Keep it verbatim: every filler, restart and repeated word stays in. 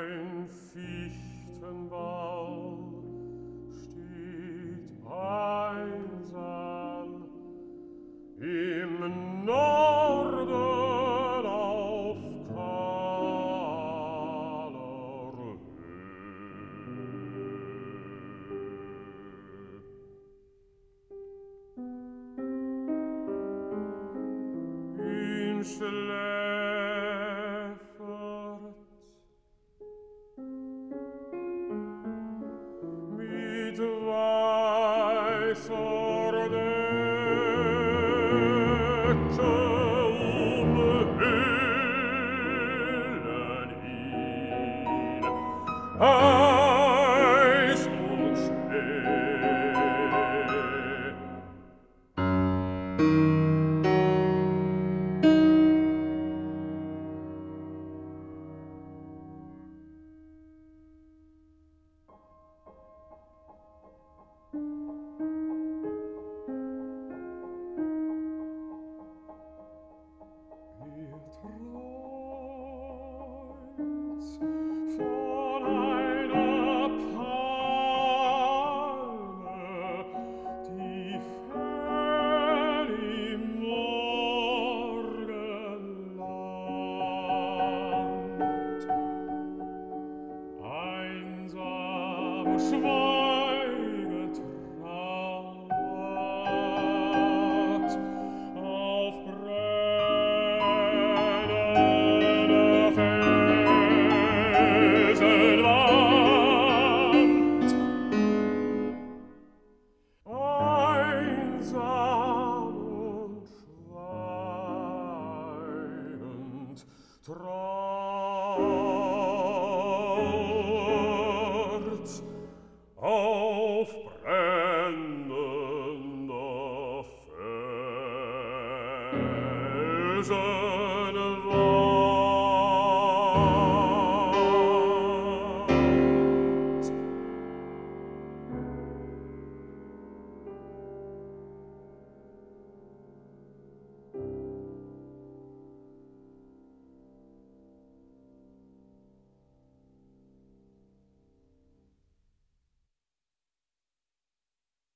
Ein Fichtenwald steht einsam im Norden auf kahler Höhe. Ihn schläfert mit weißer Decke umhüllen ihn Eis und Schnee. Von einer Palme, die fern im Morgenland, einsam schweigend trauert auf brennender Felsenwand. Einsam und schweigend trauert auf brennender Felsenwand.